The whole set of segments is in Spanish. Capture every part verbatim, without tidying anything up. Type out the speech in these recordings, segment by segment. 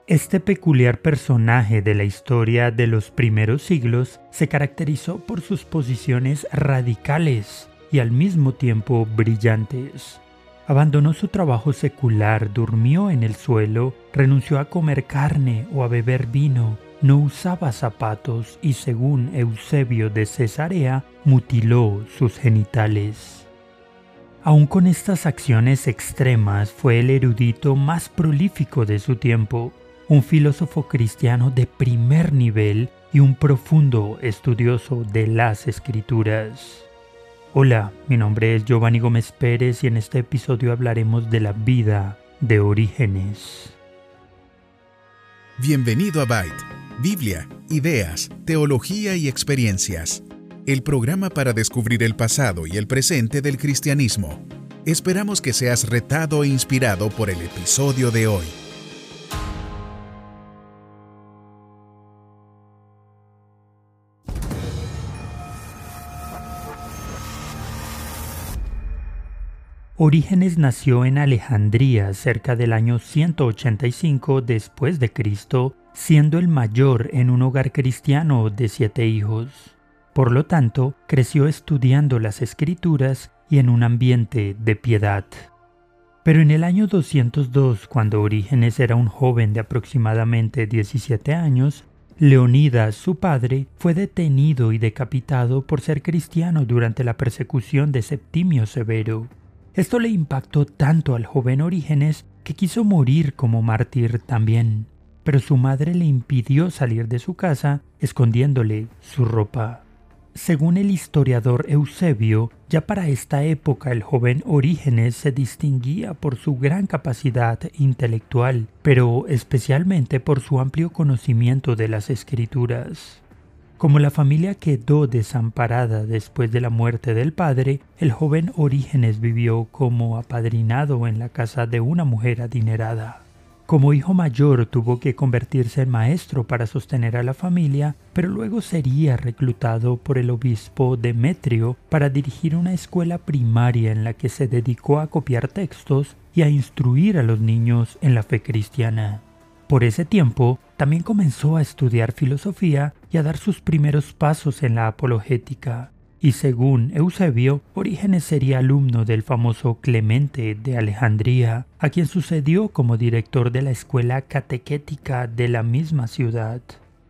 Este peculiar personaje de la historia de los primeros siglos se caracterizó por sus posiciones radicales y al mismo tiempo brillantes. Abandonó su trabajo secular, durmió en el suelo, renunció a comer carne o a beber vino, no usaba zapatos y, según Eusebio de Cesarea, mutiló sus genitales. Aun con estas acciones extremas, fue el erudito más prolífico de su tiempo, un filósofo cristiano de primer nivel y un profundo estudioso de las Escrituras. Hola, mi nombre es Giovanni Gómez Pérez y en este episodio hablaremos de la vida de Orígenes. Bienvenido a Byte, Biblia, ideas, teología y experiencias. El programa para descubrir el pasado y el presente del cristianismo. Esperamos que seas retado e inspirado por el episodio de hoy. Orígenes nació en Alejandría cerca del año ciento ochenta y cinco después de Cristo, siendo el mayor en un hogar cristiano de siete hijos. Por lo tanto, creció estudiando las Escrituras y en un ambiente de piedad. Pero en el año doscientos dos, cuando Orígenes era un joven de aproximadamente diecisiete años, Leonidas, su padre, fue detenido y decapitado por ser cristiano durante la persecución de Septimio Severo. Esto le impactó tanto al joven Orígenes que quiso morir como mártir también, pero su madre le impidió salir de su casa, escondiéndole su ropa. Según el historiador Eusebio, ya para esta época el joven Orígenes se distinguía por su gran capacidad intelectual, pero especialmente por su amplio conocimiento de las Escrituras. Como la familia quedó desamparada después de la muerte del padre, el joven Orígenes vivió como apadrinado en la casa de una mujer adinerada. Como hijo mayor tuvo que convertirse en maestro para sostener a la familia, pero luego sería reclutado por el obispo Demetrio para dirigir una escuela primaria en la que se dedicó a copiar textos y a instruir a los niños en la fe cristiana. Por ese tiempo, también comenzó a estudiar filosofía y a dar sus primeros pasos en la apologética. Y según Eusebio, Orígenes sería alumno del famoso Clemente de Alejandría, a quien sucedió como director de la escuela catequética de la misma ciudad.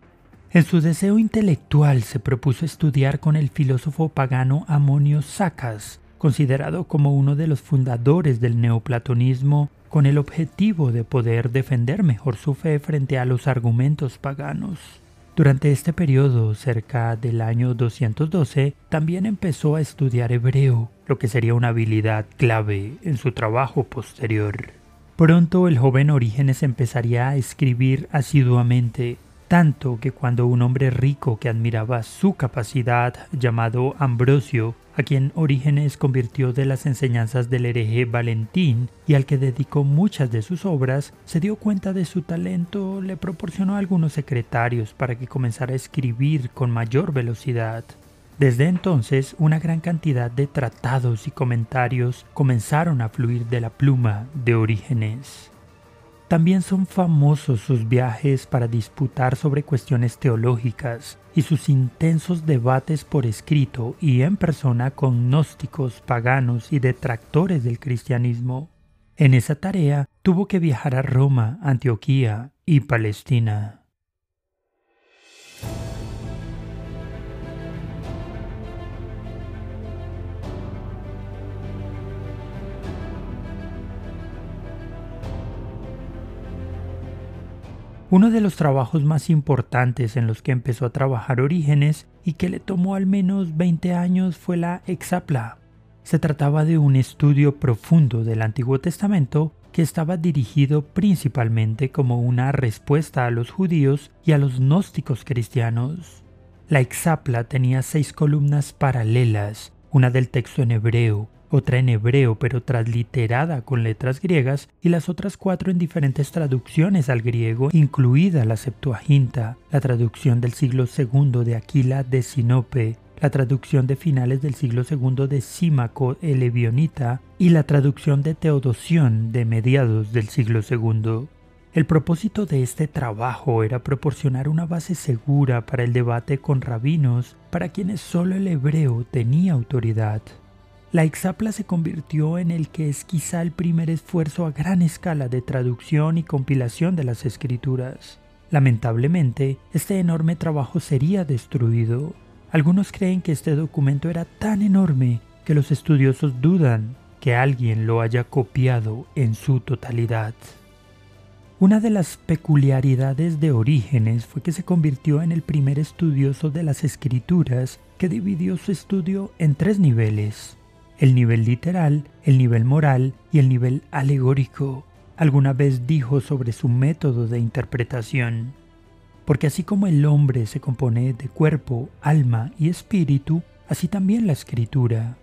En su deseo intelectual se propuso estudiar con el filósofo pagano Amonio Sacas, considerado como uno de los fundadores del neoplatonismo, con el objetivo de poder defender mejor su fe frente a los argumentos paganos. Durante este periodo, cerca del año doscientos doce, también empezó a estudiar hebreo, lo que sería una habilidad clave en su trabajo posterior. Pronto el joven Orígenes empezaría a escribir asiduamente, tanto que cuando un hombre rico que admiraba su capacidad, llamado Ambrosio, a quien Orígenes convirtió de las enseñanzas del hereje Valentín y al que dedicó muchas de sus obras, se dio cuenta de su talento, le proporcionó algunos secretarios para que comenzara a escribir con mayor velocidad. Desde entonces, una gran cantidad de tratados y comentarios comenzaron a fluir de la pluma de Orígenes. También son famosos sus viajes para disputar sobre cuestiones teológicas y sus intensos debates por escrito y en persona con gnósticos, paganos y detractores del cristianismo. En esa tarea tuvo que viajar a Roma, Antioquía y Palestina. Uno de los trabajos más importantes en los que empezó a trabajar Orígenes y que le tomó al menos veinte años fue la Hexapla. Se trataba de un estudio profundo del Antiguo Testamento que estaba dirigido principalmente como una respuesta a los judíos y a los gnósticos cristianos. La Hexapla tenía seis columnas paralelas, una del texto en hebreo, otra en hebreo pero transliterada con letras griegas y las otras cuatro en diferentes traducciones al griego, incluida la Septuaginta, la traducción del siglo segundo de Aquila de Sinope, la traducción de finales del siglo segundo de Símaco el Ebionita y la traducción de Teodosión de mediados del siglo segundo. El propósito de este trabajo era proporcionar una base segura para el debate con rabinos para quienes solo el hebreo tenía autoridad. La Exapla se convirtió en el que es quizá el primer esfuerzo a gran escala de traducción y compilación de las Escrituras. Lamentablemente, este enorme trabajo sería destruido. Algunos creen que este documento era tan enorme que los estudiosos dudan que alguien lo haya copiado en su totalidad. Una de las peculiaridades de Orígenes fue que se convirtió en el primer estudioso de las Escrituras que dividió su estudio en tres niveles: el nivel literal, el nivel moral y el nivel alegórico. Alguna vez dijo sobre su método de interpretación: porque así como el hombre se compone de cuerpo, alma y espíritu, así también la Escritura.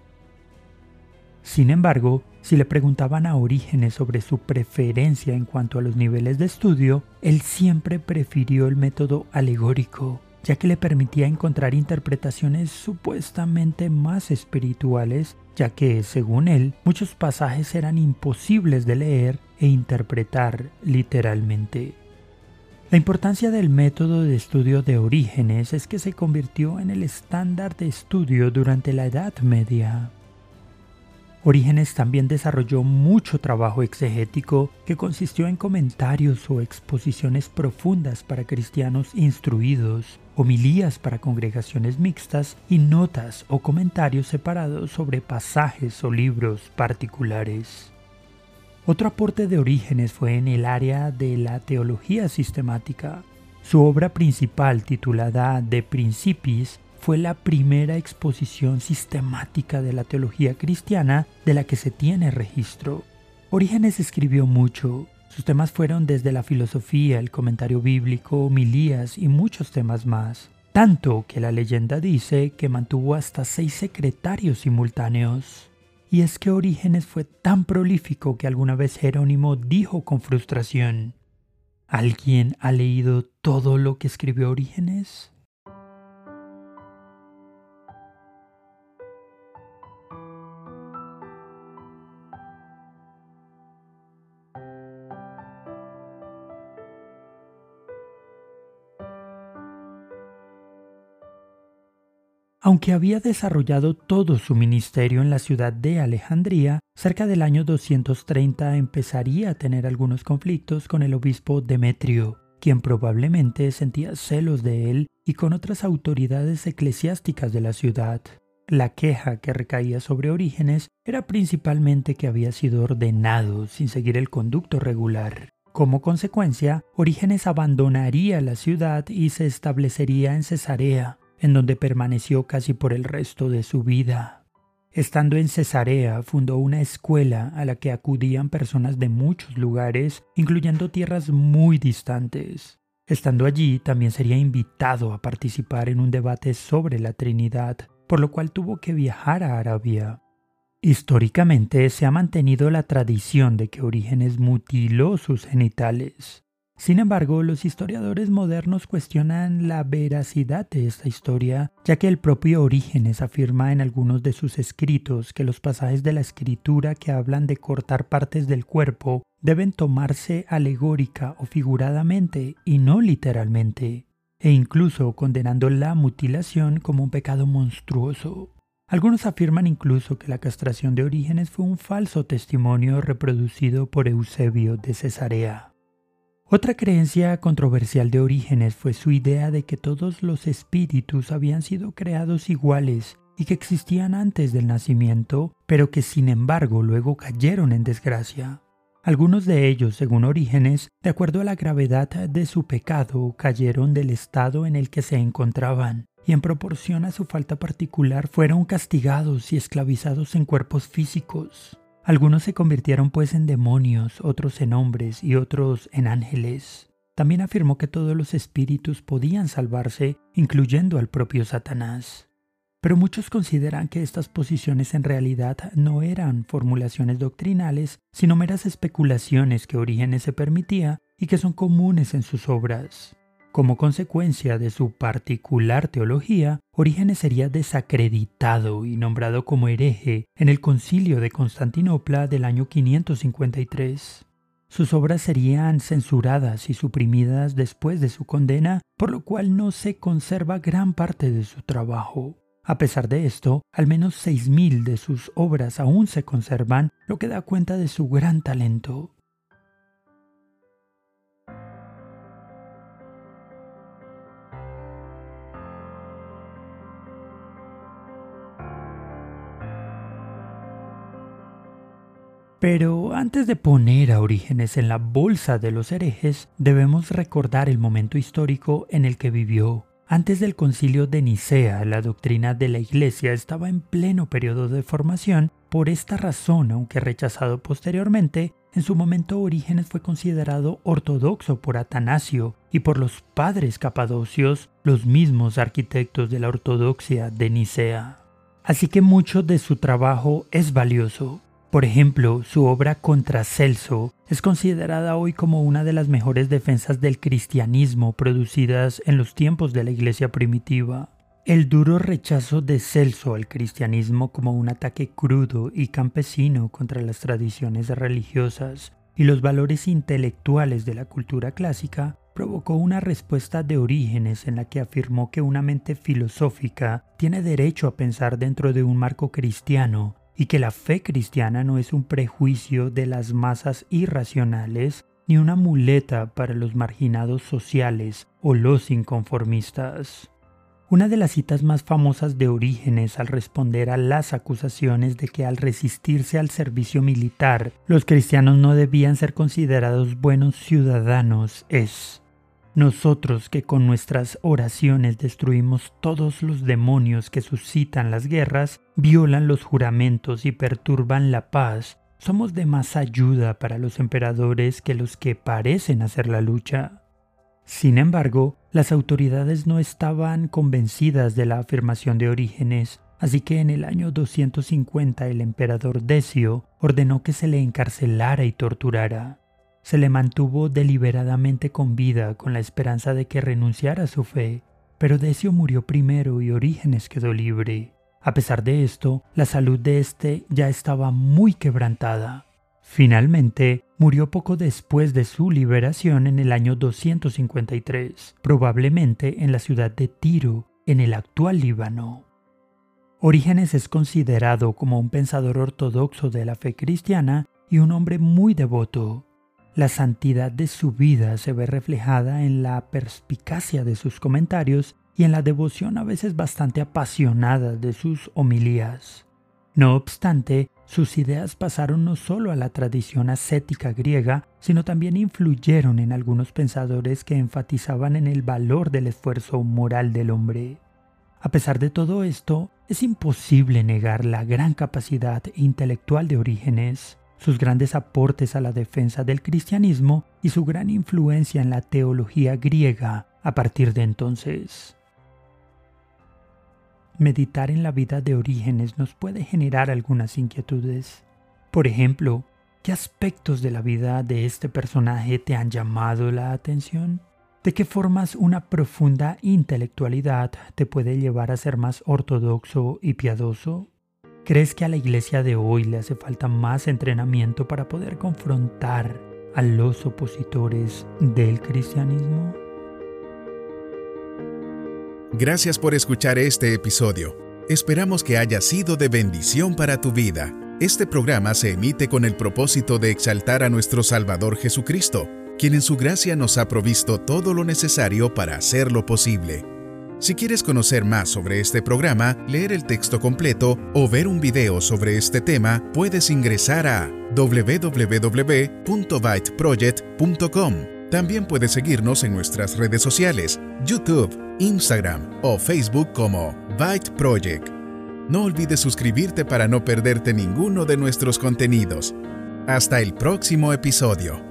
Sin embargo, si le preguntaban a Orígenes sobre su preferencia en cuanto a los niveles de estudio, él siempre prefirió el método alegórico, ya que le permitía encontrar interpretaciones supuestamente más espirituales, ya que, según él, muchos pasajes eran imposibles de leer e interpretar literalmente. La importancia del método de estudio de Orígenes es que se convirtió en el estándar de estudio durante la Edad Media. Orígenes también desarrolló mucho trabajo exegético que consistió en comentarios o exposiciones profundas para cristianos instruidos, homilías para congregaciones mixtas y notas o comentarios separados sobre pasajes o libros particulares. Otro aporte de Orígenes fue en el área de la teología sistemática. Su obra principal, titulada De Principis, fue la primera exposición sistemática de la teología cristiana de la que se tiene registro. Orígenes escribió mucho. Sus temas fueron desde la filosofía, el comentario bíblico, homilías y muchos temas más. Tanto que la leyenda dice que mantuvo hasta seis secretarios simultáneos. Y es que Orígenes fue tan prolífico que alguna vez Jerónimo dijo con frustración: ¿alguien ha leído todo lo que escribió Orígenes? Aunque había desarrollado todo su ministerio en la ciudad de Alejandría, cerca del año doscientos treinta empezaría a tener algunos conflictos con el obispo Demetrio, quien probablemente sentía celos de él y con otras autoridades eclesiásticas de la ciudad. La queja que recaía sobre Orígenes era principalmente que había sido ordenado sin seguir el conducto regular. Como consecuencia, Orígenes abandonaría la ciudad y se establecería en Cesarea, en donde permaneció casi por el resto de su vida. Estando en Cesarea, fundó una escuela a la que acudían personas de muchos lugares, incluyendo tierras muy distantes. Estando allí, también sería invitado a participar en un debate sobre la Trinidad, por lo cual tuvo que viajar a Arabia. Históricamente se ha mantenido la tradición de que Orígenes mutiló sus genitales. Sin embargo, los historiadores modernos cuestionan la veracidad de esta historia, ya que el propio Orígenes afirma en algunos de sus escritos que los pasajes de la Escritura que hablan de cortar partes del cuerpo deben tomarse alegórica o figuradamente y no literalmente, e incluso condenando la mutilación como un pecado monstruoso. Algunos afirman incluso que la castración de Orígenes fue un falso testimonio reproducido por Eusebio de Cesarea. Otra creencia controversial de Orígenes fue su idea de que todos los espíritus habían sido creados iguales y que existían antes del nacimiento, pero que sin embargo luego cayeron en desgracia. Algunos de ellos, según Orígenes, de acuerdo a la gravedad de su pecado, cayeron del estado en el que se encontraban, y en proporción a su falta particular fueron castigados y esclavizados en cuerpos físicos. Algunos se convirtieron pues en demonios, otros en hombres y otros en ángeles. También afirmó que todos los espíritus podían salvarse, incluyendo al propio Satanás. Pero muchos consideran que estas posiciones en realidad no eran formulaciones doctrinales, sino meras especulaciones que Orígenes se permitía y que son comunes en sus obras. Como consecuencia de su particular teología, Orígenes sería desacreditado y nombrado como hereje en el Concilio de Constantinopla del año quinientos cincuenta y tres. sus obras serían censuradas y suprimidas después de su condena, por lo cual no se conserva gran parte de su trabajo. A pesar de esto, al menos seis mil de sus obras aún se conservan, lo que da cuenta de su gran talento. Pero antes de poner a Orígenes en la bolsa de los herejes, debemos recordar el momento histórico en el que vivió. Antes del concilio de Nicea, la doctrina de la Iglesia estaba en pleno periodo de formación. Por esta razón, aunque rechazado posteriormente, en su momento Orígenes fue considerado ortodoxo por Atanasio y por los padres capadocios, los mismos arquitectos de la ortodoxia de Nicea. Así que mucho de su trabajo es valioso. Por ejemplo, su obra Contra Celso es considerada hoy como una de las mejores defensas del cristianismo producidas en los tiempos de la Iglesia primitiva. El duro rechazo de Celso al cristianismo como un ataque crudo y campesino contra las tradiciones religiosas y los valores intelectuales de la cultura clásica provocó una respuesta de Orígenes en la que afirmó que una mente filosófica tiene derecho a pensar dentro de un marco cristiano y que la fe cristiana no es un prejuicio de las masas irracionales ni una muleta para los marginados sociales o los inconformistas. Una de las citas más famosas de Orígenes al responder a las acusaciones de que al resistirse al servicio militar los cristianos no debían ser considerados buenos ciudadanos es: nosotros que con nuestras oraciones destruimos todos los demonios que suscitan las guerras, violan los juramentos y perturban la paz, somos de más ayuda para los emperadores que los que parecen hacer la lucha. Sin embargo, las autoridades no estaban convencidas de la afirmación de Orígenes, así que en el año doscientos cincuenta el emperador Decio ordenó que se le encarcelara y torturara. Se le mantuvo deliberadamente con vida con la esperanza de que renunciara a su fe, pero Decio murió primero y Orígenes quedó libre. A pesar de esto, la salud de este ya estaba muy quebrantada. Finalmente, murió poco después de su liberación en el año doscientos cincuenta y tres, probablemente en la ciudad de Tiro, en el actual Líbano. Orígenes es considerado como un pensador ortodoxo de la fe cristiana y un hombre muy devoto. La santidad de su vida se ve reflejada en la perspicacia de sus comentarios y en la devoción a veces bastante apasionada de sus homilías. No obstante, sus ideas pasaron no solo a la tradición ascética griega, sino también influyeron en algunos pensadores que enfatizaban en el valor del esfuerzo moral del hombre. A pesar de todo esto, es imposible negar la gran capacidad intelectual de Orígenes, sus grandes aportes a la defensa del cristianismo y su gran influencia en la teología griega a partir de entonces. Meditar en la vida de Orígenes nos puede generar algunas inquietudes. Por ejemplo, ¿qué aspectos de la vida de este personaje te han llamado la atención? ¿De qué formas una profunda intelectualidad te puede llevar a ser más ortodoxo y piadoso? ¿Crees que a la iglesia de hoy le hace falta más entrenamiento para poder confrontar a los opositores del cristianismo? Gracias por escuchar este episodio. Esperamos que haya sido de bendición para tu vida. Este programa se emite con el propósito de exaltar a nuestro Salvador Jesucristo, quien en su gracia nos ha provisto todo lo necesario para hacerlo posible. Si quieres conocer más sobre este programa, leer el texto completo o ver un video sobre este tema, puedes ingresar a doble u doble u doble u punto byte project punto com. También puedes seguirnos en nuestras redes sociales, YouTube, Instagram o Facebook como Byte Project. No olvides suscribirte para no perderte ninguno de nuestros contenidos. Hasta el próximo episodio.